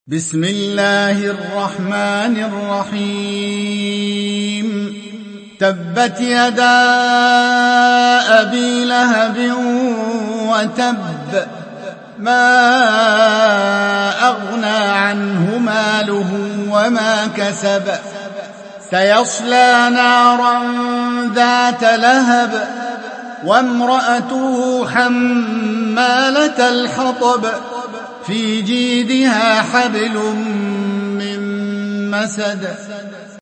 بسم الله الرحمن الرحيم تبت يدا أبي لهب وتب ما أغنى عنه ماله وما كسب سيصلى نارا ذات لهب وامرأته حمالة الحطب في جيدها حبل من مسد